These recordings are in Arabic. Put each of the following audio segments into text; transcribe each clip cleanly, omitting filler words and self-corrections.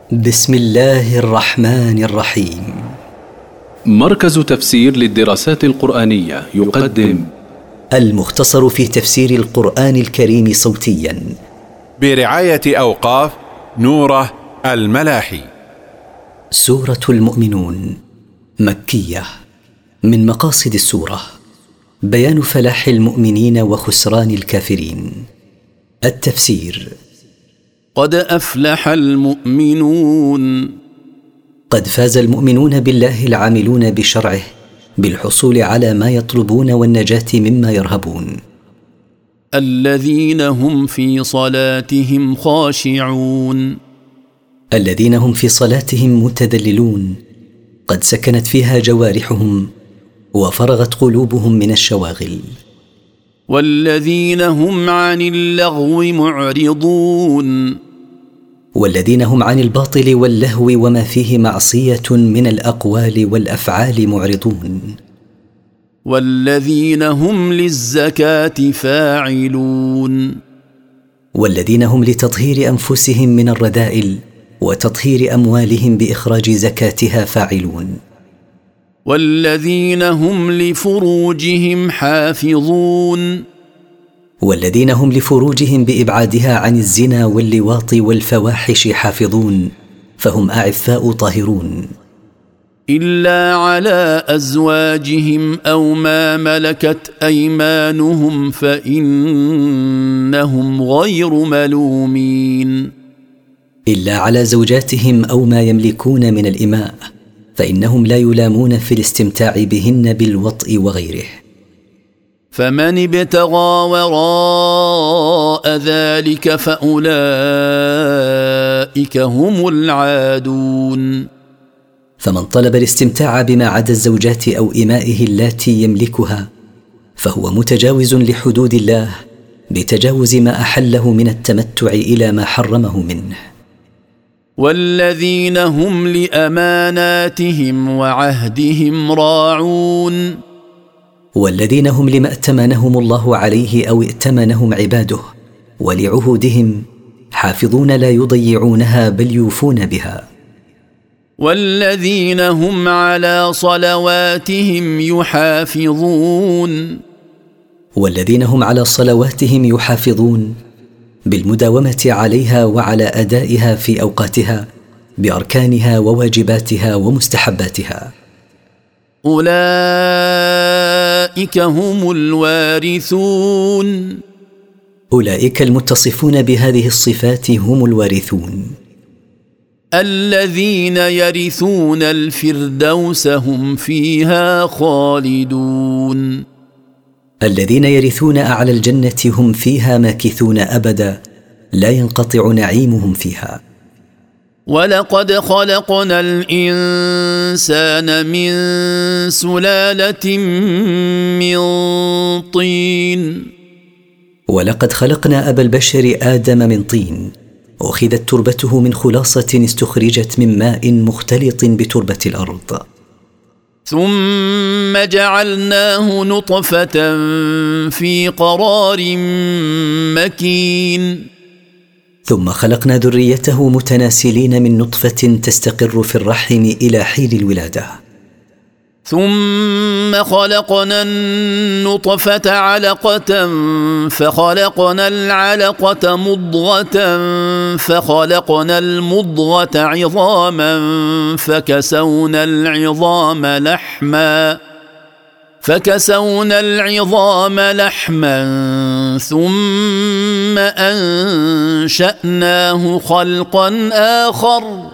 بسم الله الرحمن الرحيم. مركز تفسير للدراسات القرآنية يقدم المختصر في تفسير القرآن الكريم صوتيا برعاية أوقاف نوره الملاحي. سورة المؤمنون مكية. من مقاصد السورة بيان فلاح المؤمنين وخسران الكافرين. التفسير: قد أفلح المؤمنون. قد فاز المؤمنون بالله العاملون بشرعه بالحصول على ما يطلبون والنجاة مما يرهبون. الذين هم في صلاتهم خاشعون. الذين هم في صلاتهم متذللون، قد سكنت فيها جوارحهم وفرغت قلوبهم من الشواغل. والذين هم عن اللغو معرضون. والذين هم عن الباطل واللهو وما فيه معصية من الأقوال والأفعال معرضون. والذين هم للزكاة فاعلون. والذين هم لتطهير أنفسهم من الرذائل وتطهير أموالهم بإخراج زكاتها فاعلون. والذين هم لفروجهم حافظون. والذين هم لفروجهم بإبعادها عن الزنا واللواط والفواحش حافظون، فهم أعفاء طاهرون. إلا على أزواجهم أو ما ملكت أيمانهم فإنهم غير ملومين. إلا على زوجاتهم أو ما يملكون من الإماء، فإنهم لا يلامون في الاستمتاع بهن بالوطء وغيره. فمن ابتغى وراء ذلك فأولئك هم العادون. فمن طلب الاستمتاع بما عدا الزوجات أو إمائه اللاتي يملكها فهو متجاوز لحدود الله بتجاوز ما أحله من التمتع إلى ما حرمه منه. والذين هم لأماناتهم وعهدهم راعون. والذين هم لما ائتمنهم الله عليه أو ائتمنهم عباده ولعهودهم حافظون، لا يضيعونها بل يوفون بها. والذين هم على صلواتهم يحافظون. والذين هم على صلواتهم يحافظون بالمداومة عليها وعلى أدائها في أوقاتها بأركانها وواجباتها ومستحباتها. أولئك هم الوارثون. أولئك المتصفون بهذه الصفات هم الوارثون. الذين يرثون الفردوس هم فيها خالدون. الذين يرثون أعلى الجنة هم فيها ماكثون أبدا، لا ينقطع نعيمهم فيها. ولقد خلقنا الإنسان من سلالة من طين. ولقد خلقنا أبا البشر آدم من طين، أخذت تربته من خلاصة استخرجت من ماء مختلط بتربة الأرض. ثم جعلناه نطفة في قرار مكين. ثم خلقنا ذريته متناسلين من نطفة تستقر في الرحم إلى حين الولادة. ثم خلقنا النطفة علقة فخلقنا العلقة مضغة فخلقنا المضغة عظاما فكسونا العظام لحما ثم أنشأناه خلقا آخر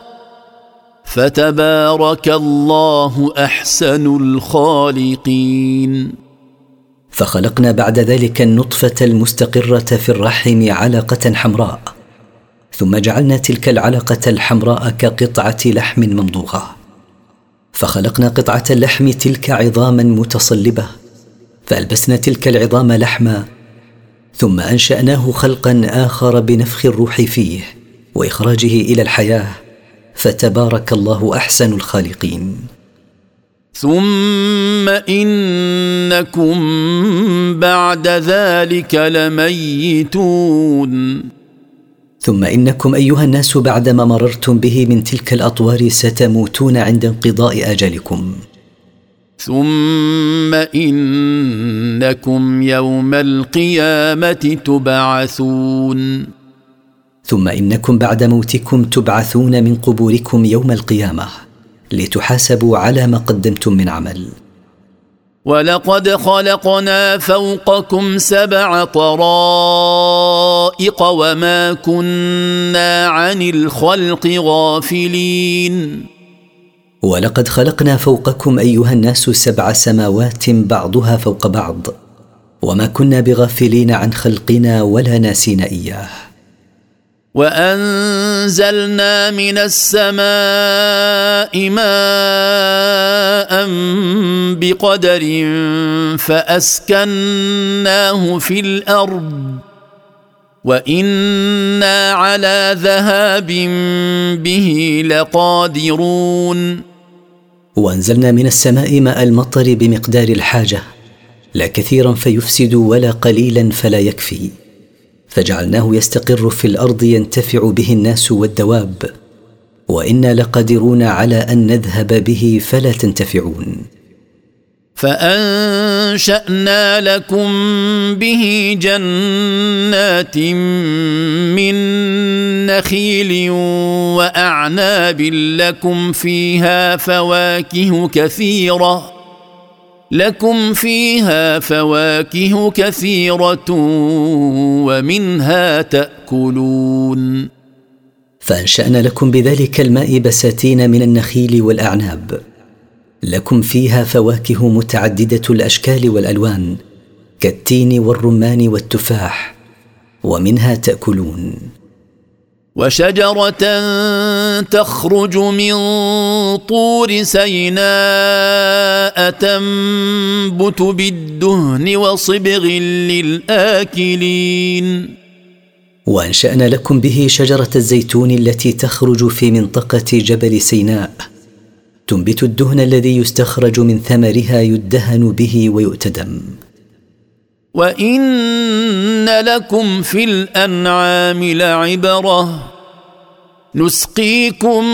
فتبارك الله أحسن الخالقين. فخلقنا بعد ذلك النطفة المستقرة في الرحم علقة حمراء، ثم جعلنا تلك العلقة الحمراء كقطعة لحم ممضوغة، فخلقنا قطعة اللحم تلك عظاما متصلبة، فألبسنا تلك العظام لحما، ثم أنشأناه خلقا آخر بنفخ الروح فيه وإخراجه إلى الحياة، فتبارك الله أحسن الخالقين. ثم إنكم بعد ذلك لميتون. ثم إنكم أيها الناس بعدما مررتم به من تلك الأطوار ستموتون عند انقضاء أجلكم. ثم إنكم يوم القيامة تبعثون. ثم إنكم بعد موتكم تبعثون من قبوركم يوم القيامة لتحاسبوا على ما قدمتم من عمل. ولقد خلقنا فوقكم 7 طرائق وما كنا عن الخلق غافلين. ولقد خلقنا فوقكم أيها الناس 7 سماوات بعضها فوق بعض وما كنا بغافلين عن خلقنا ولا ناسين إياه. وأنزلنا من السماء ماء بقدر فأسكناه في الأرض وإنا على ذهاب به لقادرون. وأنزلنا من السماء ماء المطر بمقدار الحاجة، لا كثيرا فيفسد ولا قليلا فلا يكفي، فجعلناه يستقر في الأرض ينتفع به الناس والدواب، وإنا لقادرون على أن نذهب به فلا تنتفعون. فأنشأنا لكم به جنات من نخيل وأعناب لكم فيها فواكه كثيرة ومنها تأكلون. فأنشأنا لكم بذلك الماء بساتين من النخيل والأعناب، لكم فيها فواكه متعددة الأشكال والألوان كالتين والرمان والتفاح، ومنها تأكلون. وشجرة تخرج من طور سيناء تنبت بالدهن وصبغ للآكلين. وأنشأنا لكم به شجرة الزيتون التي تخرج في منطقة جبل سيناء، تنبت الدهن الذي يستخرج من ثمرها يدهن به ويؤتدم. وإن لكم في الأنعام لعبرة نسقيكم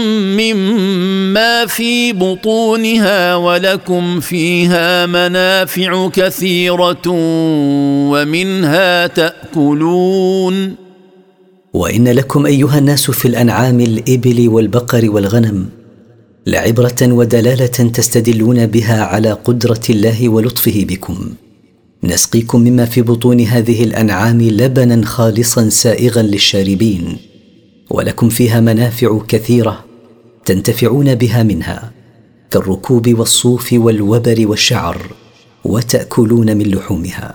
مما في بطونها ولكم فيها منافع كثيرة ومنها تأكلون. وإن لكم أيها الناس في الأنعام الإبل والبقر والغنم لعبرة ودلالة تستدلون بها على قدرة الله ولطفه بكم. نسقيكم مما في بطون هذه الأنعام لبنا خالصا سائغا للشاربين، ولكم فيها منافع كثيرة تنتفعون بها منها كالركوب والصوف والوبر والشعر، وتأكلون من لحومها.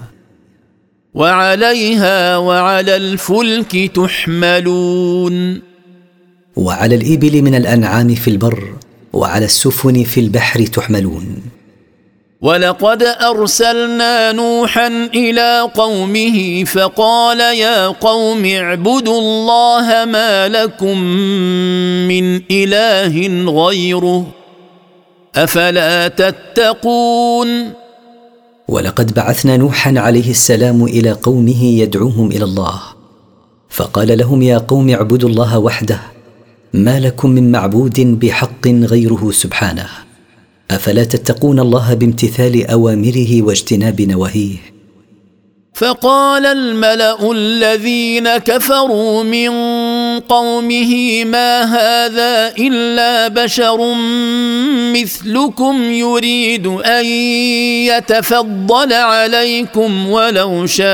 وعليها وعلى الفلك تحملون. وعلى الإبل من الأنعام في البر، وعلى السفن في البحر تحملون. ولقد أرسلنا نوحا إلى قومه فقال يا قوم اعبدوا الله ما لكم من إله غيره أفلا تتقون. ولقد بعثنا نوحا عليه السلام إلى قومه يدعوهم إلى الله، فقال لهم يا قوم اعبدوا الله وحده ما لكم من معبود بحق غيره سبحانه، أفلا تتقون الله بامتثال أوامره واجتناب نواهيه. فقال الملأ الذين كفروا من قومه ما هذا إلا بشر مثلكم يريد أن يتفضل عليكم ولو شاء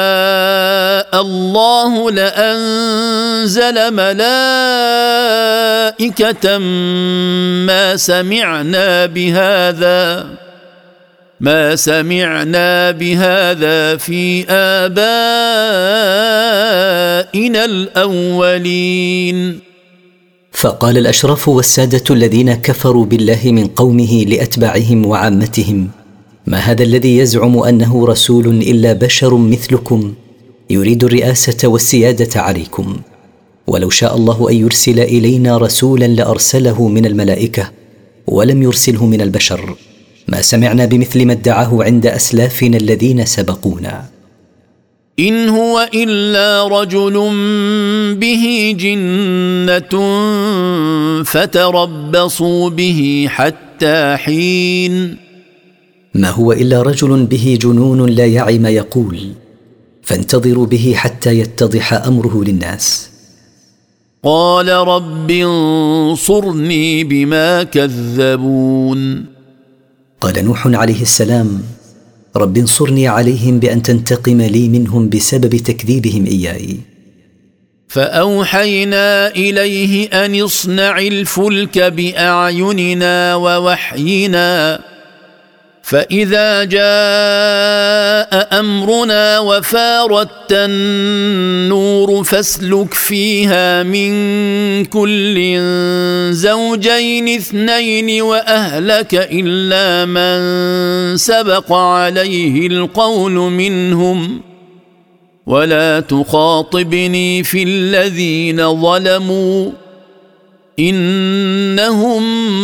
الله لأنزل ملائكة ما سمعنا بهذا في آبائنا الأولين. فقال الأشراف والسادة الذين كفروا بالله من قومه لأتباعهم وعامتهم ما هذا الذي يزعم أنه رسول إلا بشر مثلكم يريد الرئاسة والسيادة عليكم، ولو شاء الله أن يرسل إلينا رسولا لأرسله من الملائكة ولم يرسله من البشر، ما سمعنا بمثل ما ادعاه عند أسلافنا الذين سبقونا. إن هو إلا رجل به جنة فتربصوا به حتى حين. ما هو إلا رجل به جنون لا يعي ما يقول، فانتظروا به حتى يتضح أمره للناس. قال رب انصرني بما كذبون. قال نوح عليه السلام: رب انصرني عليهم بأن تنتقم لي منهم بسبب تكذيبهم إياي. فأوحينا إليه أن اصنع الفلك بأعيننا ووحينا، فإذا جاء أمرنا وفارت النور فاسلك فيها من كل زوجين اثنين وأهلك إلا من سبق عليه القول منهم ولا تخاطبني في الذين ظلموا إنهم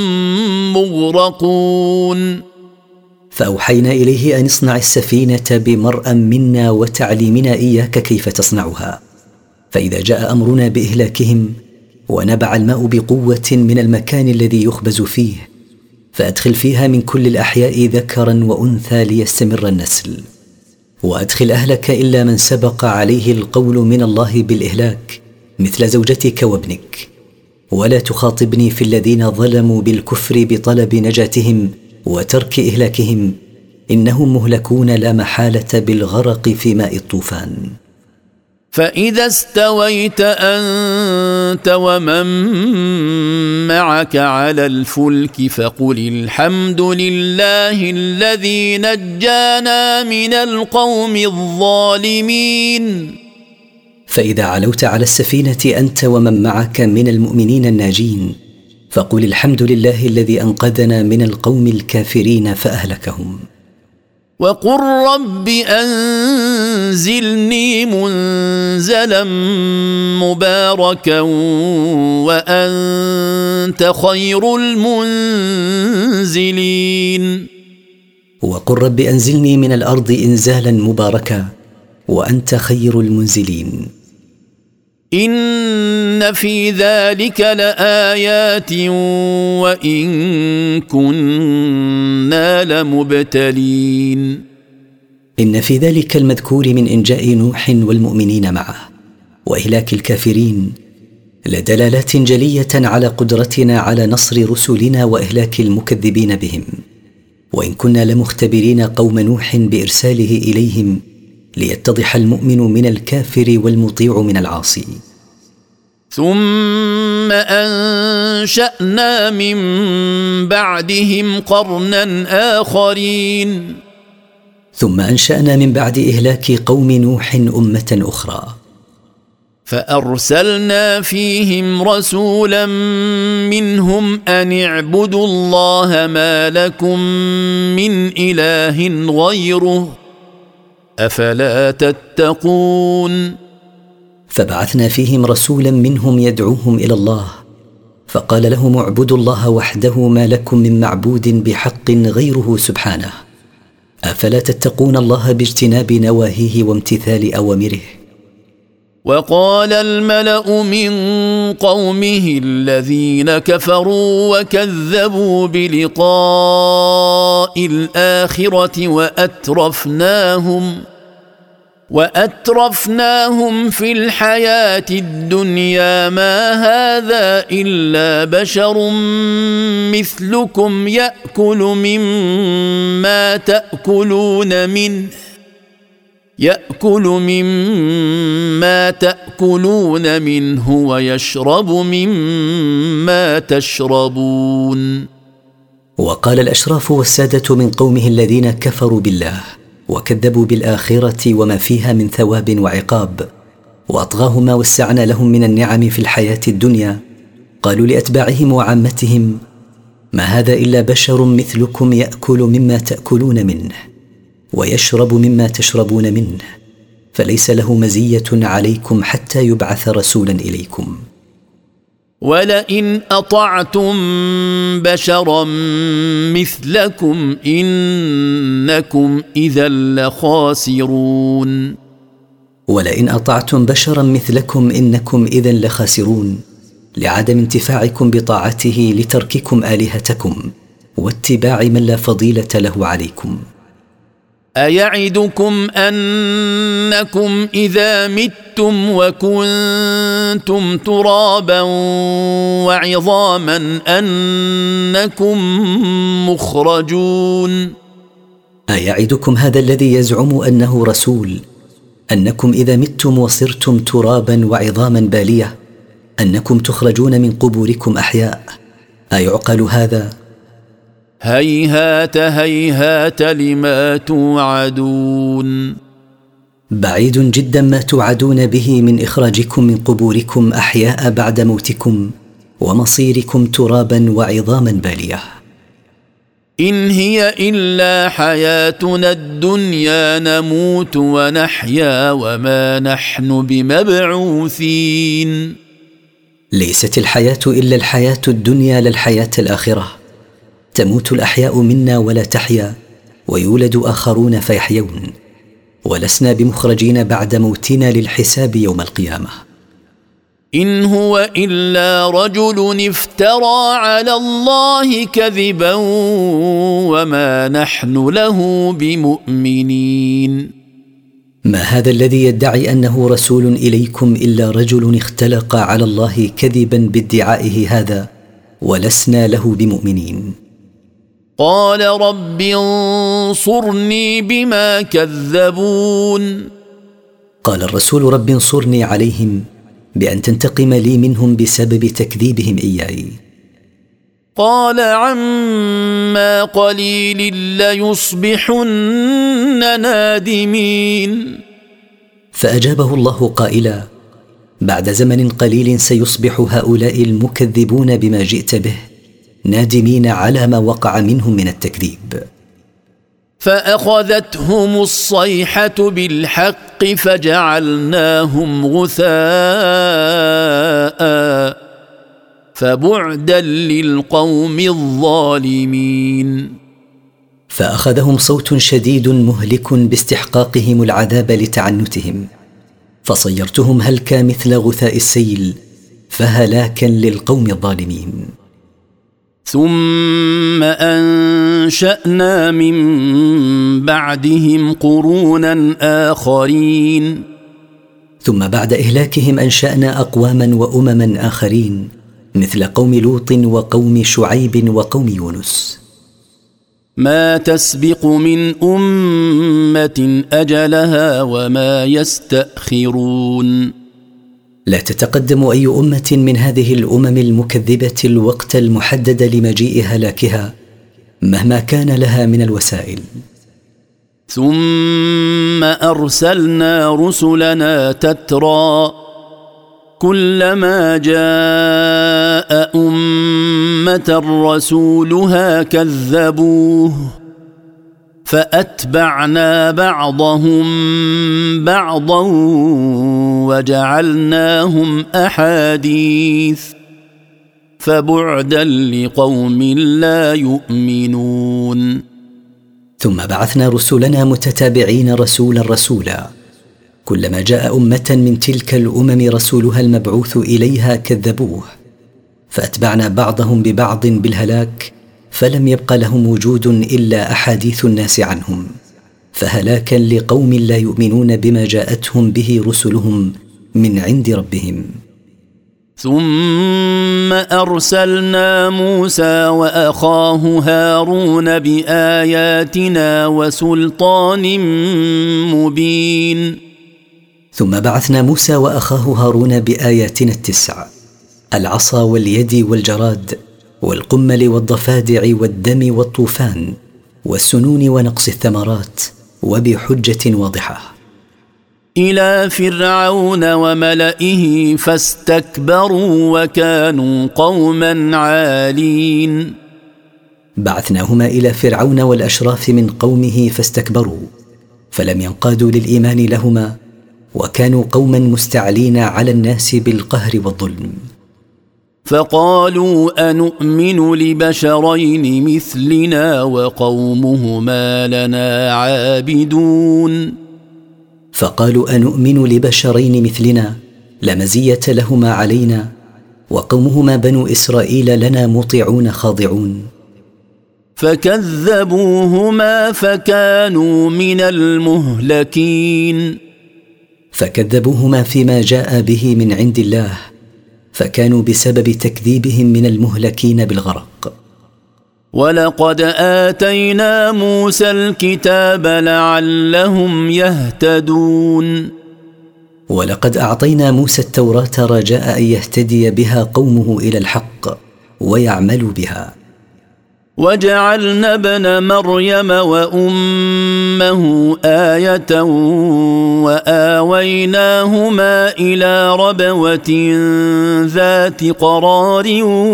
مغرقون. فأوحينا إليه أن اصنع السفينة بمرأ منا وتعليمنا إياك كيف تصنعها، فإذا جاء أمرنا بإهلاكهم ونبع الماء بقوة من المكان الذي يخبز فيه، فأدخل فيها من كل الأحياء ذكرا وأنثى ليستمر النسل، وأدخل أهلك إلا من سبق عليه القول من الله بالإهلاك مثل زوجتك وابنك، ولا تخاطبني في الذين ظلموا بالكفر بطلب نجاتهم وترك إهلاكهم، إنهم مهلكون لا محالة بالغرق في ماء الطوفان. فإذا استويت أنت ومن معك على الفلك فقل الحمد لله الذي نجانا من القوم الظالمين. فإذا علوت على السفينة أنت ومن معك من المؤمنين الناجين فقل الحمد لله الذي أنقذنا من القوم الكافرين فأهلكهم. وقل رب أنزلني منزلا مباركا وأنت خير المنزلين. وقل رب أنزلني من الأرض إنزالا مباركا وأنت خير المنزلين. إن في ذلك لآيات وإن كنا لمبتلين. إن في ذلك المذكور من إنجاء نوح والمؤمنين معه وإهلاك الكافرين لدلالات جلية على قدرتنا على نصر رسلنا وإهلاك المكذبين بهم، وإن كنا لمختبرين قوم نوح بإرساله إليهم ليتضح المؤمن من الكافر والمطيع من العاصي. ثم أنشأنا من بعدهم قرنا آخرين. ثم أنشأنا من بعد إهلاك قوم نوح أمة أخرى، فأرسلنا فيهم رسولا منهم أن اعبدوا الله ما لكم من إله غيره أفلا تتقون. فبعثنا فيهم رسولا منهم يدعوهم إلى الله، فقال لهم اعبدوا الله وحده ما لكم من معبود بحق غيره سبحانه أفلا تتقون الله باجتناب نواهيه وامتثال أوامره. وقال الملأ من قومه الذين كفروا وكذبوا بلقاء الآخرة وأترفناهم في الحياة الدنيا ما هذا إلا بشر مثلكم يأكل مما تأكلون منه ويشرب مما تشربون. وقال الأشراف والسادة من قومه الذين كفروا بالله وكذبوا بالآخرة وما فيها من ثواب وعقاب وأطغاهم ما وسعنا لهم من النعم في الحياة الدنيا، قالوا لأتباعهم وعامتهم ما هذا إلا بشر مثلكم يأكل مما تأكلون منه ويشرب مما تشربون منه، فليس له مزية عليكم حتى يبعث رسولا إليكم. ولئن أطعتم بشرا مثلكم إنكم إذا لخاسرون. ولئن أطعتم بشرا مثلكم إنكم إذن لخاسرون، لعدم انتفاعكم بطاعته لترككم آلهتكم واتباع من لا فضيلة له عليكم. أيعدكم أنكم إذا متم وكنتم ترابا وعظاما أنكم مخرجون؟ أيعدكم هذا الذي يزعم أنه رسول أنكم إذا متم وصرتم ترابا وعظاما بالية أنكم تخرجون من قبوركم أحياء؟ أيعقل هذا؟ هيهات هيهات لما توعدون. بعيد جدا ما توعدون به من إخراجكم من قبوركم أحياء بعد موتكم ومصيركم ترابا وعظاما بالية. إن هي إلا حياتنا الدنيا نموت ونحيا وما نحن بمبعوثين. ليست الحياة إلا الحياة الدنيا لا الحياة الآخرة. تموت الأحياء منا ولا تحيا، ويولد آخرون فيحيون، ولسنا بمخرجين بعد موتنا للحساب يوم القيامة. إن هو إلا رجل افترى على الله كذبا وما نحن له بمؤمنين. ما هذا الذي يدعي أنه رسول إليكم إلا رجل اختلق على الله كذبا بادعائه هذا، ولسنا له بمؤمنين. قال رب انصرني بما كذبون. قال الرسول رب انصرني عليهم بأن تنتقم لي منهم بسبب تكذيبهم إياي. قال عما قليل ليصبحن نادمين. فأجابه الله قائلا: بعد زمن قليل سيصبح هؤلاء المكذبون بما جئت به نادمين على ما وقع منهم من التكذيب. فأخذتهم الصيحة بالحق فجعلناهم غثاء فبعدا للقوم الظالمين. فأخذهم صوت شديد مهلك باستحقاقهم العذاب لتعنتهم، فصيرتهم هلكا مثل غثاء السيل، فهلاكا للقوم الظالمين. ثم أنشأنا من بعدهم قرونا آخرين. ثم بعد إهلاكهم أنشأنا أقواما وأمما آخرين مثل قوم لوط وقوم شعيب وقوم يونس. ما تسبق من أمة أجلها وما يستأخرون. لا تتقدم أي أمة من هذه الأمم المكذبة الوقت المحدد لمجيء هلاكها مهما كان لها من الوسائل. ثم أرسلنا رسلنا تترى كلما جاء أمة رسولها كذبوه فأتبعنا بعضهم بعضا وجعلناهم أحاديث فبعدا لقوم لا يؤمنون. ثم بعثنا رسلنا متتابعين رسولا كلما جاء أمة من تلك الأمم رسولها المبعوث إليها كذبوه فأتبعنا بعضهم ببعض بالهلاك فلم يبق لهم وجود إلا أحاديث الناس عنهم، فهلاكا لقوم لا يؤمنون بما جاءتهم به رسلهم من عند ربهم. ثم أرسلنا موسى وأخاه هارون بآياتنا وسلطان مبين. ثم بعثنا موسى وأخاه هارون بآياتنا 9، العصا واليد والجراد والقمل والضفادع والدم والطوفان والسنون ونقص الثمرات وبحجة واضحة، إلى فرعون وملئه فاستكبروا وكانوا قوما عالين. بعثناهما إلى فرعون والأشراف من قومه فاستكبروا فلم ينقادوا للإيمان لهما وكانوا قوما مستعلين على الناس بالقهر والظلم. فقالوا أنؤمن لبشرين مثلنا وقومهما لنا عابدون. فقالوا أنؤمن لبشرين مثلنا لا مزية لهما علينا وقومهما بنو إسرائيل لنا مطيعون خاضعون. فكذبوهما فكانوا من المهلكين. فكذبوهما فيما جاء به من عند الله فكانوا بسبب تكذيبهم من المهلكين بالغرق. ولقد آتينا موسى الكتاب لعلهم يهتدون. ولقد أعطينا موسى التوراة رجاء أن يهتدي بها قومه إلى الحق ويعملوا بها. وجعلنا ابن مريم وأمه آية وآويناهما إلى ربوة ذات قرار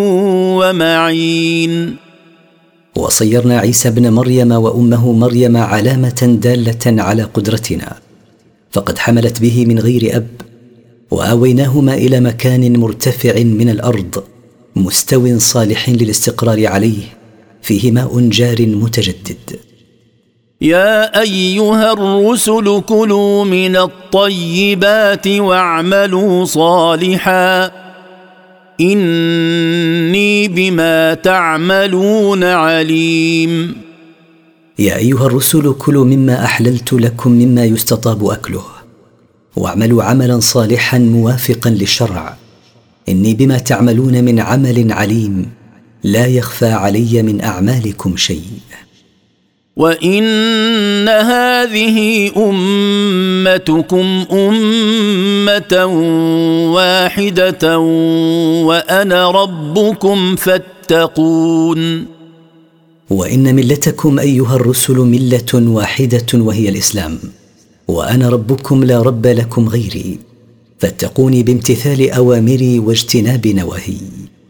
ومعين. وصيرنا عيسى ابن مريم وأمه مريم علامة دالة على قدرتنا فقد حملت به من غير أب وآويناهما إلى مكان مرتفع من الأرض مستو صالح للاستقرار عليه فيه ماء جار متجدد. يا أيها الرسل كلوا من الطيبات واعملوا صالحا إني بما تعملون عليم. يا أيها الرسل كلوا مما أحللت لكم مما يستطاب أكله واعملوا عملا صالحا موافقا للشرع إني بما تعملون من عمل عليم لا يخفى علي من أعمالكم شيء. وإن هذه أمتكم أمة واحدة وأنا ربكم فاتقون. وإن ملتكم أيها الرسل ملة واحدة وهي الإسلام وأنا ربكم لا رب لكم غيري فاتقوني بامتثال أوامري واجتناب نواهي.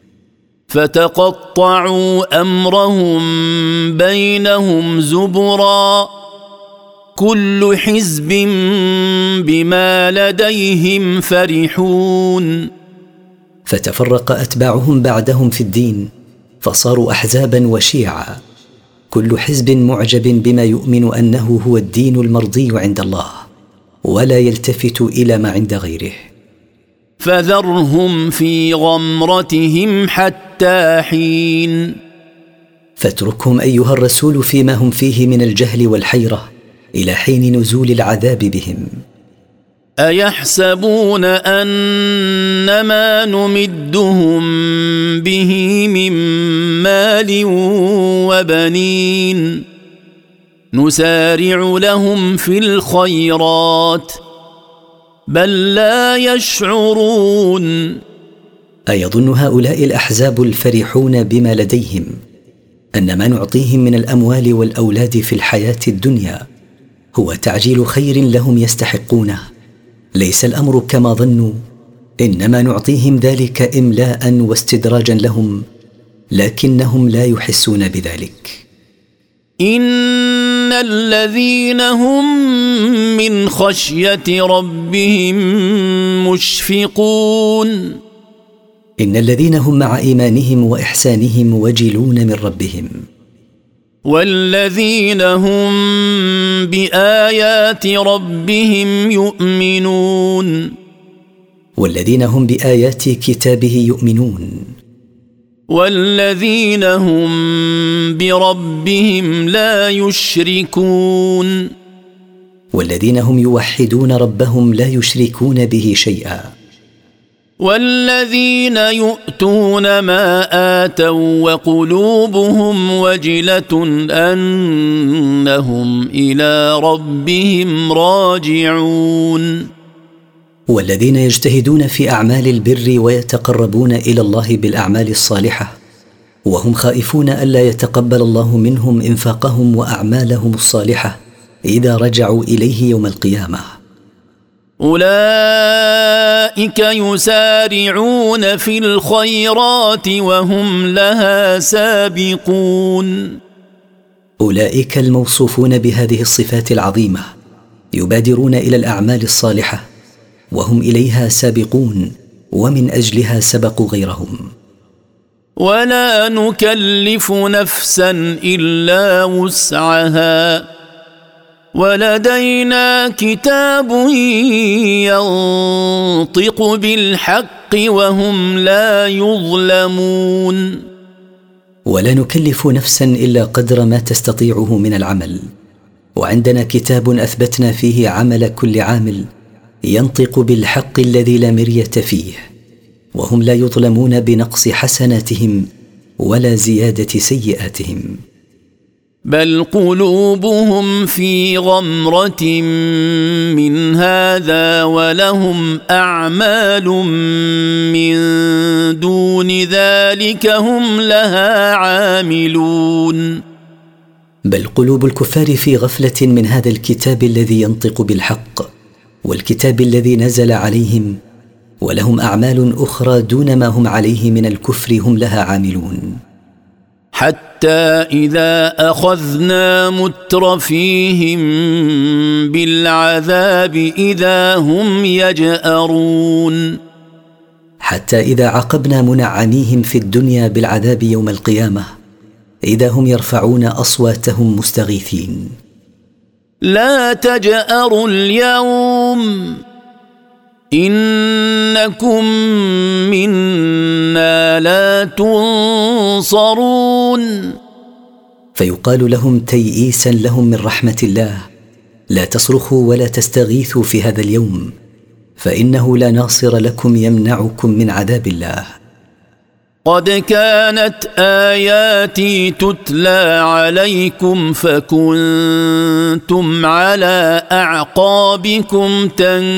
فتقطعوا أمرهم بينهم زبرا كل حزب بما لديهم فرحون. فتفرق أتباعهم بعدهم في الدين فصاروا أحزابا وشيعا كل حزب معجب بما يؤمن أنه هو الدين المرضي عند الله ولا يلتفت إلى ما عند غيره. فذرهم في غمرتهم حتى حين. فاتركهم أيها الرسول فيما هم فيه من الجهل والحيرة إلى حين نزول العذاب بهم. أيحسبون أن ما نمدهم به من مال وبنين نسارع لهم في الخيرات بل لا يشعرون. أيظن هؤلاء الأحزاب الفرحون بما لديهم أن ما نعطيهم من الأموال والأولاد في الحياة الدنيا هو تعجيل خير لهم يستحقونه؟ ليس الأمر كما ظنوا إنما نعطيهم ذلك إملاء واستدراجا لهم لكنهم لا يحسون بذلك. إن الذين هم من خشية ربهم مشفقون. إن الذين هم مع إيمانهم وإحسانهم وجلون من ربهم. والذين هم بآيات ربهم يؤمنون. والذين هم بآيات كتابه يؤمنون. والذين هم بربهم لا يشركون. والذين هم يوحدون ربهم لا يشركون به شيئا. والذين يؤتون ما آتوا وقلوبهم وجلة أنهم إلى ربهم راجعون. والذين يجتهدون في أعمال البر ويتقربون إلى الله بالأعمال الصالحة وهم خائفون ألا يتقبل الله منهم إنفاقهم وأعمالهم الصالحة إذا رجعوا إليه يوم القيامة. أولئك يسارعون في الخيرات وهم لها سابقون. أولئك الموصوفون بهذه الصفات العظيمة يبادرون إلى الأعمال الصالحة وهم إليها سابقون ومن أجلها سبقوا غيرهم. ولا نكلف نفسا إلا وسعها ولدينا كتاب ينطق بالحق وهم لا يظلمون. ولا نكلف نفسا إلا قدر ما تستطيعه من العمل، وعندنا كتاب أثبتنا فيه عمل كل عامل ينطق بالحق الذي لا مرية فيه، وهم لا يظلمون بنقص حسناتهم ولا زيادة سيئاتهم. بل قلوبهم في غمرة من هذا ولهم أعمال من دون ذلك هم لها عاملون. بل قلوب الكفار في غفلة من هذا الكتاب الذي ينطق بالحق والكتاب الذي نزل عليهم، ولهم أعمال أخرى دون ما هم عليه من الكفر هم لها عاملون. حتى إذا أخذنا مترفيهم بالعذاب إذا هم يجأرون. حتى إذا عاقبنا منعميهم في الدنيا بالعذاب يوم القيامة إذا هم يرفعون أصواتهم مستغيثين. لا تجأروا اليوم إنكم منا لا تنصرون. فيقال لهم تيئيسا لهم من رحمة الله: لا تصرخوا ولا تستغيثوا في هذا اليوم، فإنه لا ناصر لكم يمنعكم من عذاب الله. قد كانت آياتي تتلى عليكم فكنتم على أعقابكم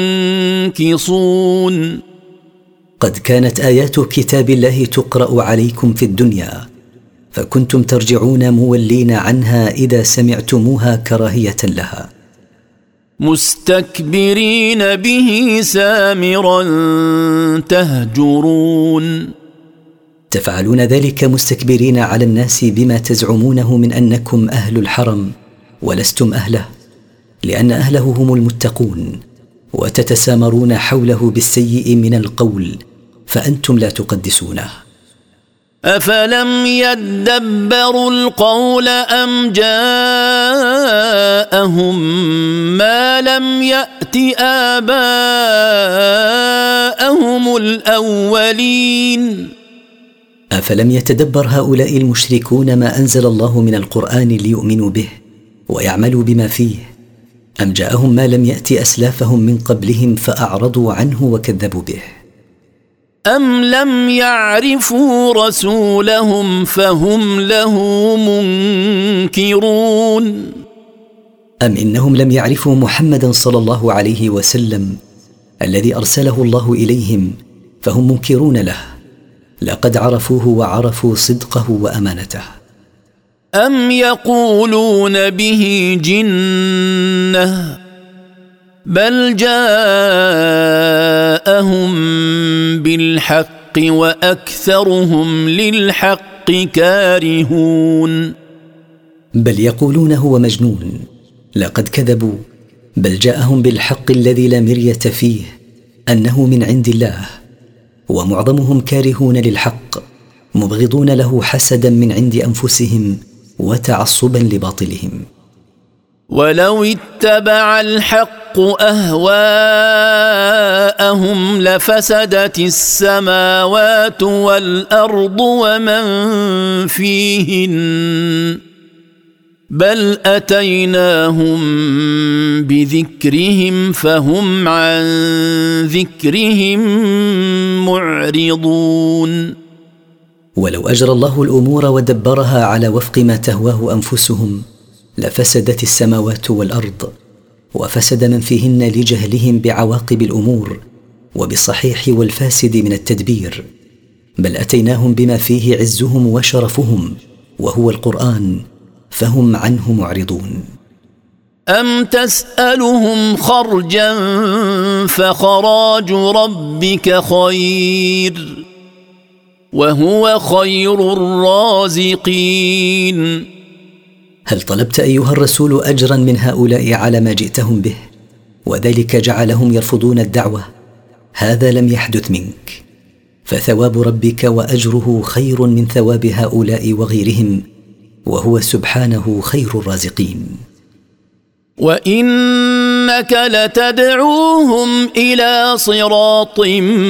تنكصون. قد كانت آيات كتاب الله تقرأ عليكم في الدنيا فكنتم ترجعون مولين عنها إذا سمعتموها كراهية لها. مستكبرين به سامرا تهجرون. تفعلون ذلك مستكبرين على الناس بما تزعمونه من أنكم أهل الحرم ولستم أهله، لأن أهله هم المتقون، وتتسامرون حوله بالسيء من القول فأنتم لا تقدسونه. أفلم يدبروا القول أم جاءهم ما لم يأت آباءهم الأولين. أفلم يتدبر هؤلاء المشركون ما أنزل الله من القرآن ليؤمنوا به ويعملوا بما فيه، أم جاءهم ما لم يأت أسلافهم من قبلهم فأعرضوا عنه وكذبوا به؟ أم لم يعرفوا رسولهم فهم له منكرون. أم إنهم لم يعرفوا محمدا صلى الله عليه وسلم الذي أرسله الله إليهم فهم منكرون له. لقد عرفوه وعرفوا صدقه وأمانته. أم يقولون به جنة بل جاءهم بالحق وأكثرهم للحق كارهون. بل يقولون هو مجنون. لقد كذبوا، بل جاءهم بالحق الذي لا مرية فيه أنه من عند الله، ومعظمهم كارهون للحق مبغضون له حسدا من عند أنفسهم وتعصبا لباطلهم. ولو اتبع الحق أهواءهم لفسدت السماوات والأرض ومن فيهن بل أتيناهم بذكرهم فهم عن ذكرهم معرضون. ولو أجرى الله الأمور ودبرها على وفق ما تهواه أنفسهم لفسدت السماوات والأرض، وفسد من فيهن لجهلهم بعواقب الأمور وبالصحيح والفاسد من التدبير، بل أتيناهم بما فيه عزهم وشرفهم وهو القرآن فهم عنه معرضون. أم تسألهم خرجا فخراج ربك خير وهو خير الرازقين. هل طلبت أيها الرسول أجرا من هؤلاء على ما جئتهم به وذلك جعلهم يرفضون الدعوة؟ هذا لم يحدث منك، فثواب ربك وأجره خير من ثواب هؤلاء وغيرهم، وهو سبحانه خير الرازقين. وإنك لتدعوهم إلى صراط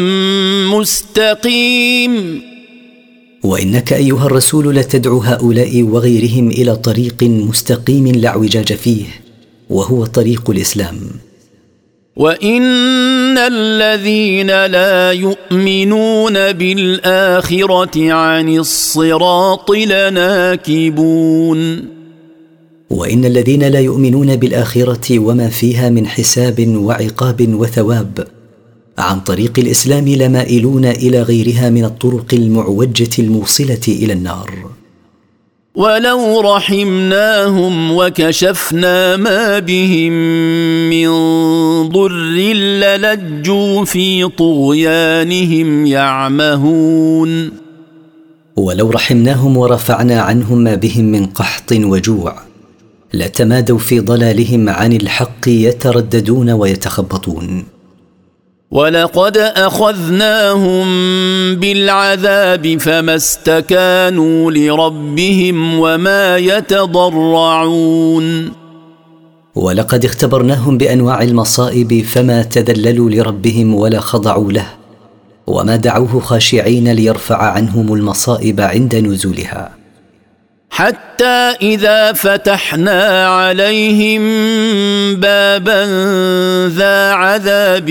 مستقيم. وإنك أيها الرسول لتدعو هؤلاء وغيرهم إلى طريق مستقيم لا اعوجاج فيه، وهو طريق الإسلام. وإن الذين لا يؤمنون بالآخرة عن الصراط لناكبون. وإن الذين لا يؤمنون بالآخرة وما فيها من حساب وعقاب وثواب عن طريق الإسلام لمائلون إلى غيرها من الطرق المعوجة الموصلة إلى النار. ولو رحمناهم وكشفنا ما بهم من ضر للجوا في طغيانهم يعمهون. ولو رحمناهم ورفعنا عنهم ما بهم من قحط وجوع لتمادوا في ضلالهم عن الحق يترددون ويتخبطون. ولقد أخذناهم بالعذاب فما استكانوا لربهم وما يتضرعون. ولقد اختبرناهم بأنواع المصائب فما تذللوا لربهم ولا خضعوا له، وما دعوه خاشعين ليرفع عنهم المصائب عند نزولها. حتى إذا فتحنا عليهم بابا ذا عذاب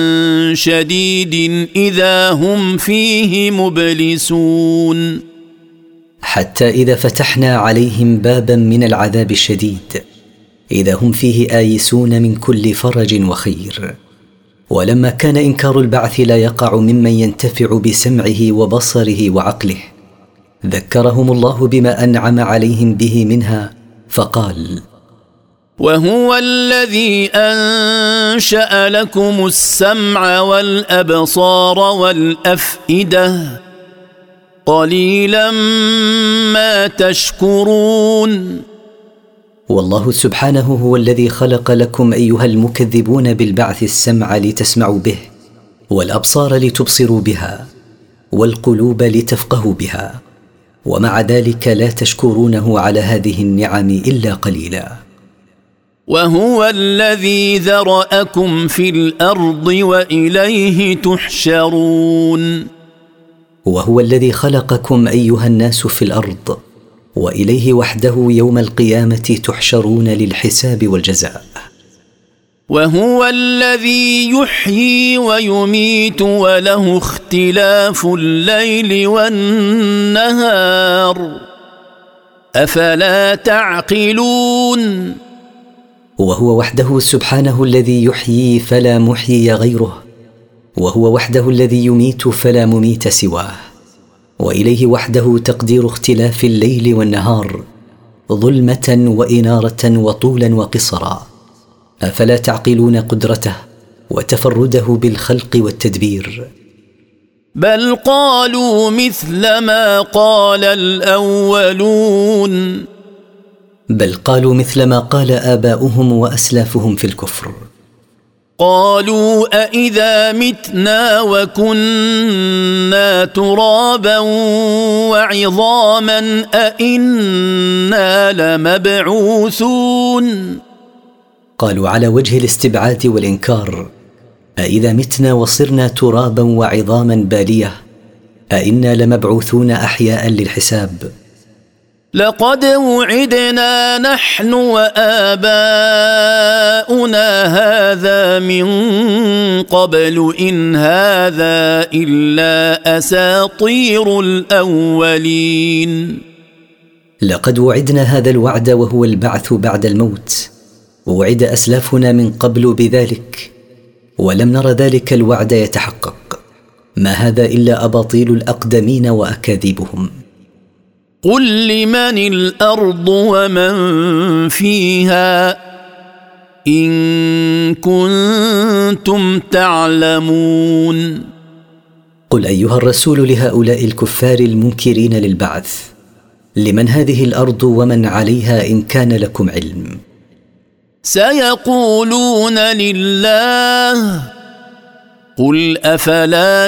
شديد إذا هم فيه مبلسون. حتى إذا فتحنا عليهم بابا من العذاب الشديد إذا هم فيه آيسون من كل فرج وخير. ولما كان إنكار البعث لا يقع ممن ينتفع بسمعه وبصره وعقله ذكرهم الله بما أنعم عليهم به منها فقال: وهو الذي أنشأ لكم السمع والأبصار والأفئدة قليلا ما تشكرون. والله سبحانه هو الذي خلق لكم أيها المكذبون بالبعث السمع لتسمعوا به، والأبصار لتبصروا بها، والقلوب لتفقهوا بها، ومع ذلك لا تشكرونه على هذه النعم إلا قليلا. وهو الذي ذرأكم في الأرض وإليه تحشرون. وهو الذي خلقكم أيها الناس في الأرض وإليه وحده يوم القيامة تحشرون للحساب والجزاء. وهو الذي يحيي ويميت وله اختلاف الليل والنهار أفلا تعقلون. وهو وحده سبحانه الذي يحيي فلا محيي غيره، وهو وحده الذي يميت فلا مميت سواه، وإليه وحده تقدير اختلاف الليل والنهار ظلمة وإنارة وطولا وقصرا. أفلا تعقلون قدرته وتفرده بالخلق والتدبير؟ بل قالوا مثل ما قال الأولون. بل قالوا مثل ما قال آباؤهم وأسلافهم في الكفر. قالوا أإذا متنا وكنا ترابا وعظاما أإنا لمبعوثون. قالوا على وجه الاستبعاد والإنكار: أإذا متنا وصرنا ترابا وعظاما بالية أإنا لمبعوثون أحياء للحساب. لقد وعدنا نحن وآباؤنا هذا من قبل إن هذا إلا أساطير الأولين. لقد وعدنا هذا الوعد وهو البعث بعد الموت، ووعد أسلافنا من قبل بذلك ولم نر ذلك الوعد يتحقق، ما هذا إلا أباطيل الأقدمين وأكاذيبهم. قل لمن الأرض ومن فيها إن كنتم تعلمون. قل أيها الرسول لهؤلاء الكفار المنكرين للبعث: لمن هذه الأرض ومن عليها إن كان لكم علم؟ سيقولون لله قل أفلا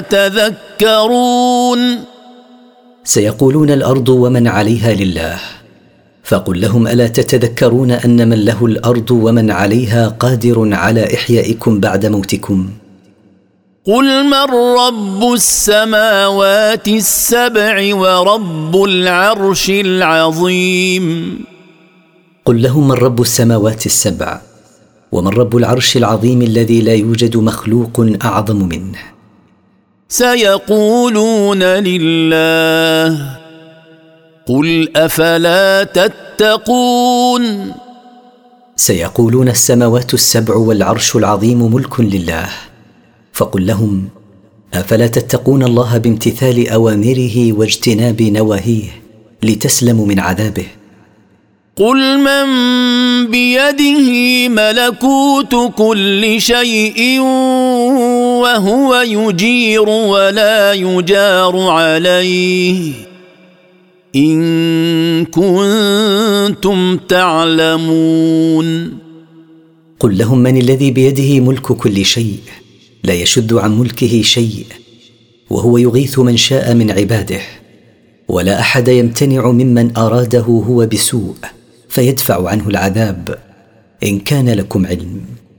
تذكرون. سيقولون الأرض ومن عليها لله، فقل لهم: ألا تتذكرون أن من له الأرض ومن عليها قادر على إحيائكم بعد موتكم؟ قل من رب السماوات السبع ورب العرش العظيم. قل لهم: من رب السماوات السبع ومن رب العرش العظيم الذي لا يوجد مخلوق أعظم منه. سيقولون لله قل أفلا تتقون. سيقولون: السماوات السبع والعرش العظيم ملك لله. فقل لهم: أفلا تتقون الله بامتثال أوامره واجتناب نواهيه لتسلموا من عذابه؟ قل من بيده ملكوت كل شيء وهو يجير ولا يجار عليه إن كنتم تعلمون. قل لهم: من الذي بيده ملك كل شيء لا يشد عن ملكه شيء، وهو يغيث من شاء من عباده، ولا أحد يمتنع ممن أراده هو بسوء فيدفع عنه العذاب، إن كان لكم علم.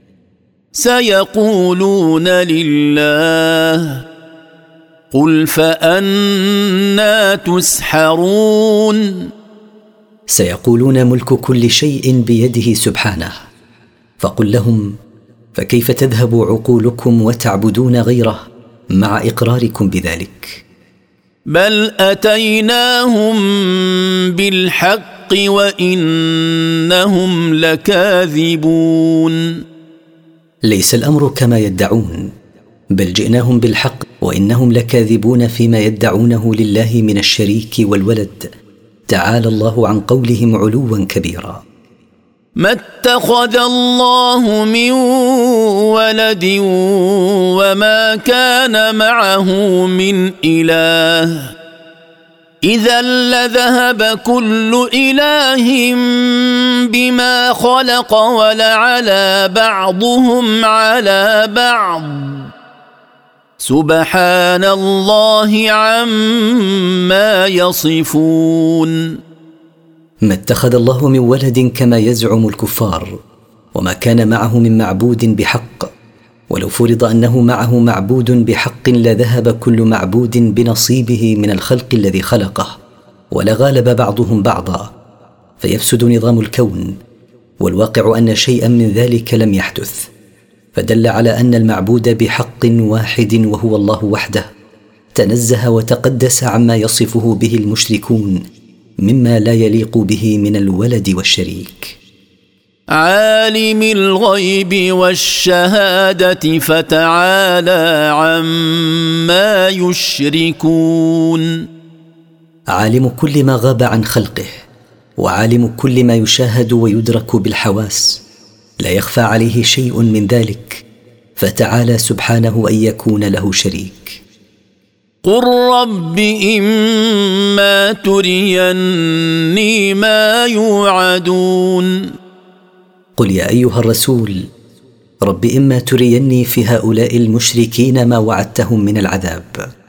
سيقولون لله قل فأنا تسحرون. سيقولون: ملك كل شيء بيده سبحانه. فقل لهم: فكيف تذهب عقولكم وتعبدون غيره مع إقراركم بذلك؟ بل أتيناهم بالحق وإنهم لكاذبون. ليس الأمر كما يدعون، بل جئناهم بالحق وإنهم لكاذبون فيما يدعونه لله من الشريك والولد، تعالى الله عن قولهم علوا كبيرا. ما اتخذ الله من ولد وما كان معه من إله إذا لذهب كل إله بما خلق ولعلى بعضهم على بعض سبحان الله عما يصفون. ما اتخذ الله من ولد كما يزعم الكفار، وما كان معه من معبود بحق، ولو فرض أنه معه معبود بحق لذهب كل معبود بنصيبه من الخلق الذي خلقه، ولغالب بعضهم بعضا فيفسد نظام الكون، والواقع أن شيئا من ذلك لم يحدث، فدل على أن المعبود بحق واحد وهو الله وحده تنزه وتقدس عما يصفه به المشركون مما لا يليق به من الولد والشريك. عالم الغيب والشهادة فتعالى عما يشركون. عالم كل ما غاب عن خلقه، وعالم كل ما يشاهد ويدرك بالحواس، لا يخفى عليه شيء من ذلك، فتعالى سبحانه أن يكون له شريك. قل رب إما تريني ما يوعدون. قل يا أيها الرسول: رب إما تريني في هؤلاء المشركين ما وعدتهم من العذاب.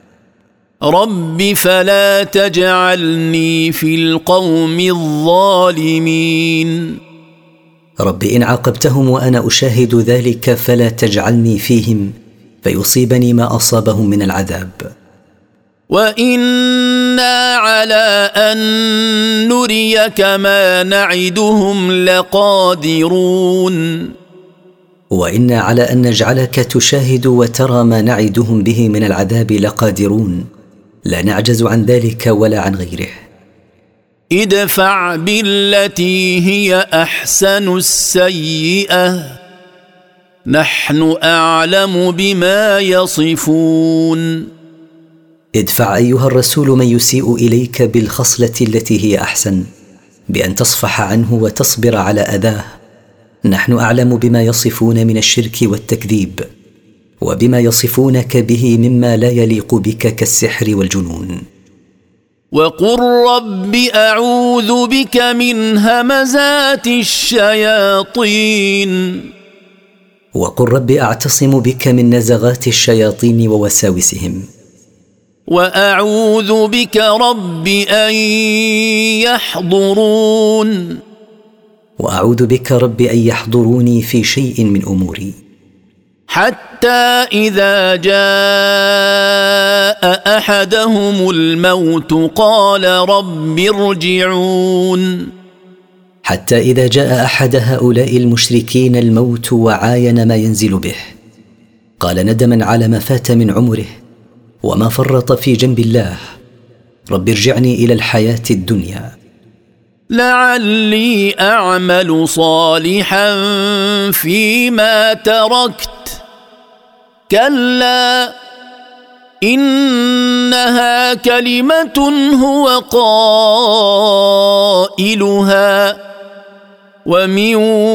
رب فلا تجعلني في القوم الظالمين. رب إن عاقبتهم وأنا أشاهد ذلك فلا تجعلني فيهم فيصيبني ما أصابهم من العذاب. وإنا على أن نريك ما نعدهم لقادرون. وإنا على أن نجعلك تشاهد وترى ما نعدهم به من العذاب لقادرون، لا نعجز عن ذلك ولا عن غيره. ادفع بالتي هي أحسن السيئة نحن أعلم بما يصفون. ادفع أيها الرسول من يسيء إليك بالخصلة التي هي أحسن، بأن تصفح عنه وتصبر على أذاه، نحن أعلم بما يصفون من الشرك والتكذيب، وبما يصفونك به مما لا يليق بك كالسحر والجنون. وقل رب أعوذ بك من همزات الشياطين. وقل رب أعتصم بك من نزغات الشياطين ووساوسهم. وأعوذ بك رب أن يحضرون. وأعوذ بك رب أن يحضروني في شيء من أموري. حتى إذا جاء أحدهم الموت قال رب ارجعون. حتى إذا جاء أحد هؤلاء المشركين الموت وعاين ما ينزل به قال ندما على ما فات من عمره وما فرط في جنب الله: رب ارجعني إلى الحياة الدنيا لعلي أعمل صالحا فيما تركت. كلا إنها كلمة هو قائلها ومن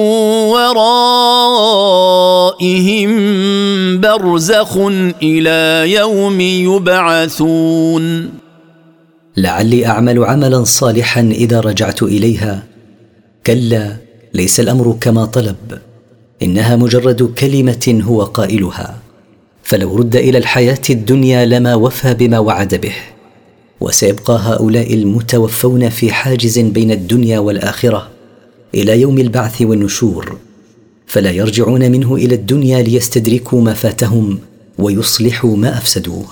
ورائهم برزخ إلى يوم يبعثون. لعلي أعمل عملا صالحا إذا رجعت إليها. كلا، ليس الأمر كما طلب، إنها مجرد كلمة هو قائلها، فلو رد إلى الحياة الدنيا لما وفى بما وعد به. وسيبقى هؤلاء المتوفون في حاجز بين الدنيا والآخرة إلى يوم البعث والنشور، فلا يرجعون منه إلى الدنيا ليستدركوا ما فاتهم ويصلحوا ما أفسدوه.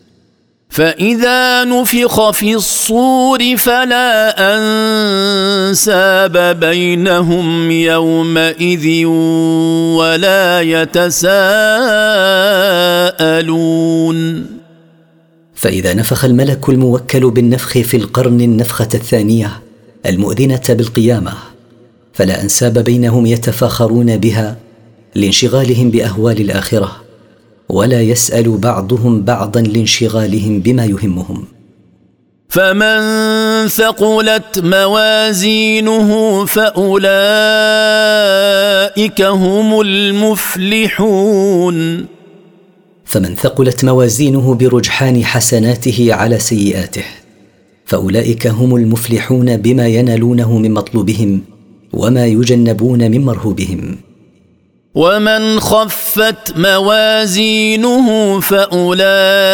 فإذا نفخ في الصور فلا أنساب بينهم يومئذ ولا يتساءلون. فإذا نفخ الملك الموكل بالنفخ في القرن النفخة الثانية المؤذنة بالقيامة فلا أنساب بينهم يتفاخرون بها لانشغالهم بأهوال الآخرة، ولا يسأل بعضهم بعضا لانشغالهم بما يهمهم. فمن ثقلت موازينه فأولئك هم المفلحون. فمن ثقلت موازينه برجحان حسناته على سيئاته فأولئك هم المفلحون بما ينالونه من مطلوبهم وما يجنبون من مرهوبهم. ومن خفت موازينه فأولئك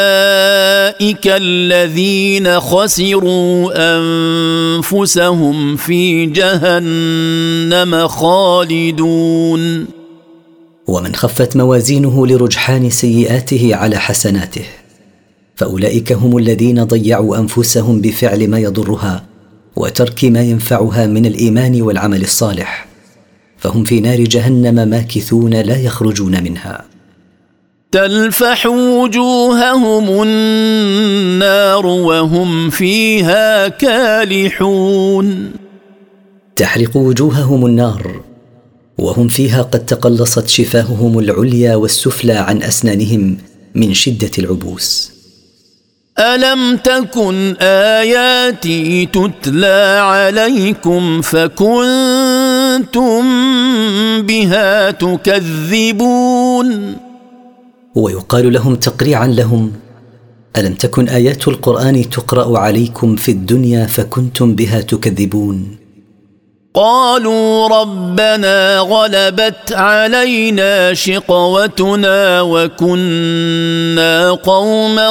الذين خسروا أنفسهم في جهنم خالدون. ومن خفت موازينه لرجحان سيئاته على حسناته فأولئك هم الذين ضيعوا أنفسهم بفعل ما يضرها وترك ما ينفعها من الإيمان والعمل الصالح، فهم في نار جهنم ماكثون لا يخرجون منها. تلفح وجوههم النار وهم فيها كالحون. تحرق وجوههم النار وهم فيها قد تقلصت شفاههم العليا والسفلى عن أسنانهم من شدة العبوس. ألم تكن آياتي تتلى عليكم فكنتم بها تكذبون. ويقال لهم تقريعا لهم: ألم تكن آيات القرآن تقرأ عليكم في الدنيا فكنتم بها تكذبون؟ قالوا ربنا غلبت علينا شقوتنا وكنا قوما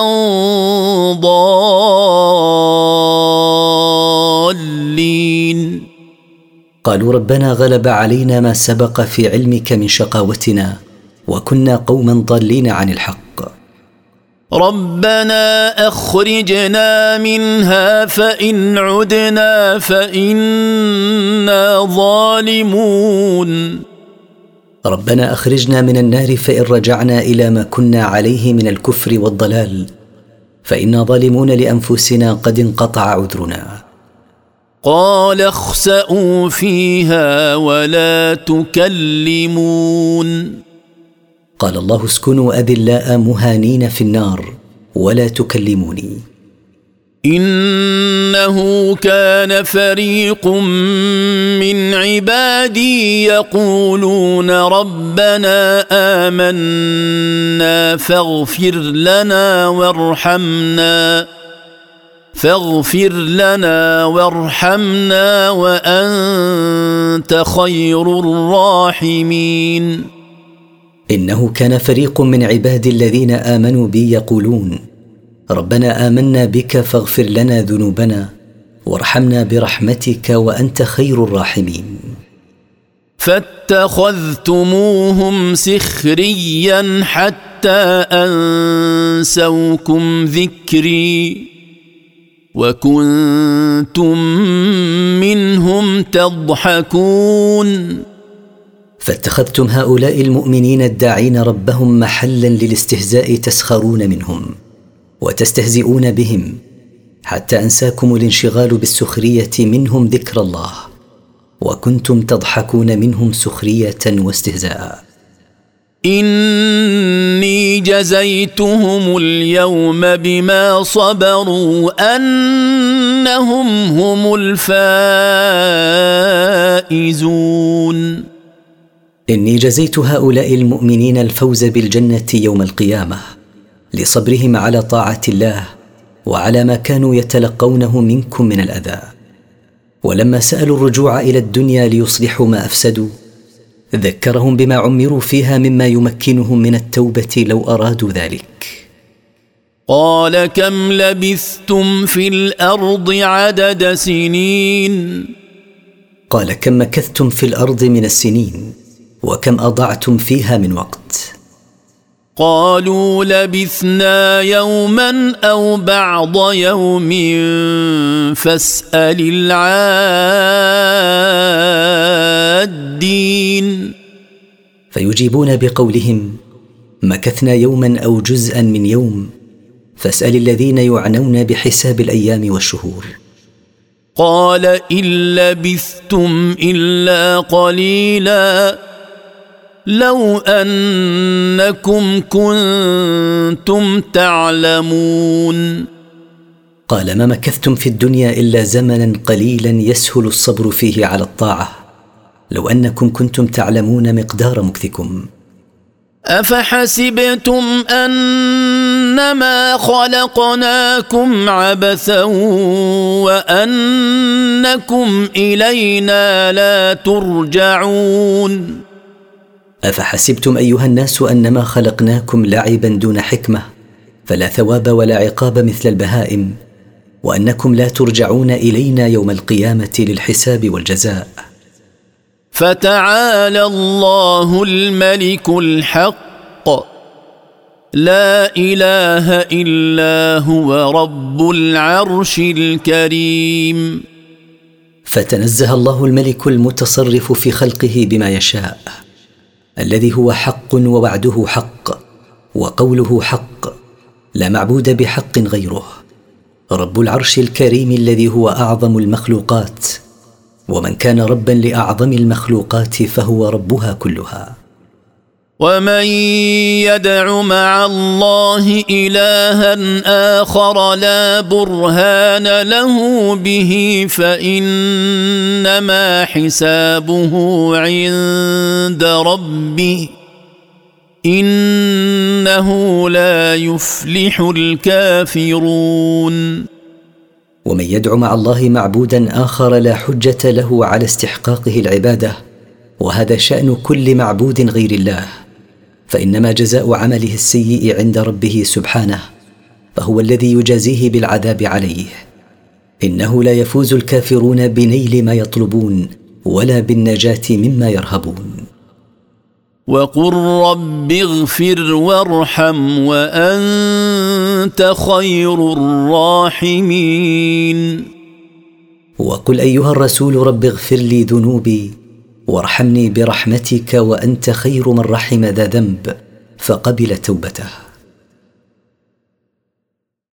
ضالين. قالوا ربنا غلب علينا ما سبق في علمك من شقاوتنا وكنا قوما ضالين عن الحق. ربنا أخرجنا منها فإن عدنا فإنا ظالمون. ربنا أخرجنا من النار فإن رجعنا إلى ما كنا عليه من الكفر والضلال فإنا ظالمون لأنفسنا قد انقطع عذرنا. قال اخسئوا فيها ولا تكلمون. قال الله: اسكنوا أذلاء مهانين في النار ولا تكلموني. إنه كان فريق من عبادي يقولون ربنا آمنا فاغفر لنا وارحمنا وأنت خير الراحمين. إنه كان فريق من عبادي الذين آمنوا بي يقولون: ربنا آمنا بك فاغفر لنا ذنوبنا وارحمنا برحمتك وأنت خير الراحمين. فاتخذتموهم سخريا حتى أنسوكم ذكري وكنتم منهم تضحكون. فاتخذتم هؤلاء المؤمنين الداعين ربهم محلا للاستهزاء تسخرون منهم وتستهزئون بهم حتى أنساكم الانشغال بالسخرية منهم ذكر الله وكنتم تضحكون منهم سخرية واستهزاء. إني جزيتهم اليوم بما صبروا أنهم هم الفائزون. إني جزيت هؤلاء المؤمنين الفوز بالجنة يوم القيامة لصبرهم على طاعة الله وعلى ما كانوا يتلقونه منكم من الأذى. ولما سألوا الرجوع إلى الدنيا ليصلحوا ما أفسدوا ذكرهم بما عمروا فيها مما يمكنهم من التوبة لو أرادوا ذلك. قال كم لبثتم في الأرض عدد سنين؟ قال كم مكثتم في الأرض من السنين وكم أضعتم فيها من وقت؟ قالوا لبثنا يوما أو بعض يوم فاسأل العادين. فيجيبون بقولهم مكثنا يوما أو جزءا من يوم فاسأل الذين يعنون بحساب الأيام والشهور. قال إن لبثتم إلا قليلا لو أنكم كنتم تعلمون. قال ما مكثتم في الدنيا إلا زمنا قليلا يسهل الصبر فيه على الطاعة لو أنكم كنتم تعلمون مقدار مكثكم. أفحسبتم أنما خلقناكم عبثا وأنكم إلينا لا ترجعون. أفحسبتم أيها الناس أنما خلقناكم لعبا دون حكمة فلا ثواب ولا عقاب مثل البهائم وأنكم لا ترجعون إلينا يوم القيامة للحساب والجزاء. فتعالى الله الملك الحق لا إله إلا هو رب العرش الكريم. فتنزه الله الملك المتصرف في خلقه بما يشاء الذي هو حق ووعده حق وقوله حق لا معبود بحق غيره رب العرش الكريم الذي هو أعظم المخلوقات ومن كان ربا لأعظم المخلوقات فهو ربها كلها. ومن يدع مع الله إلها آخر لا برهان له به فإنما حسابه عند ربه إنه لا يفلح الكافرون. ومن يدع مع الله معبودا آخر لا حجة له على استحقاقه العبادة وهذا شأن كل معبود غير الله فإنما جزاء عمله السيء عند ربه سبحانه فهو الذي يجازيه بالعذاب عليه. إنه لا يفوز الكافرون بنيل ما يطلبون ولا بالنجاة مما يرهبون. وقل رب اغفر وارحم وأنت خير الراحمين. وقل أيها الرسول رب اغفر لي ذنوبي وارحمني برحمتك وأنت خير من رحم ذا ذنب فقبل توبته.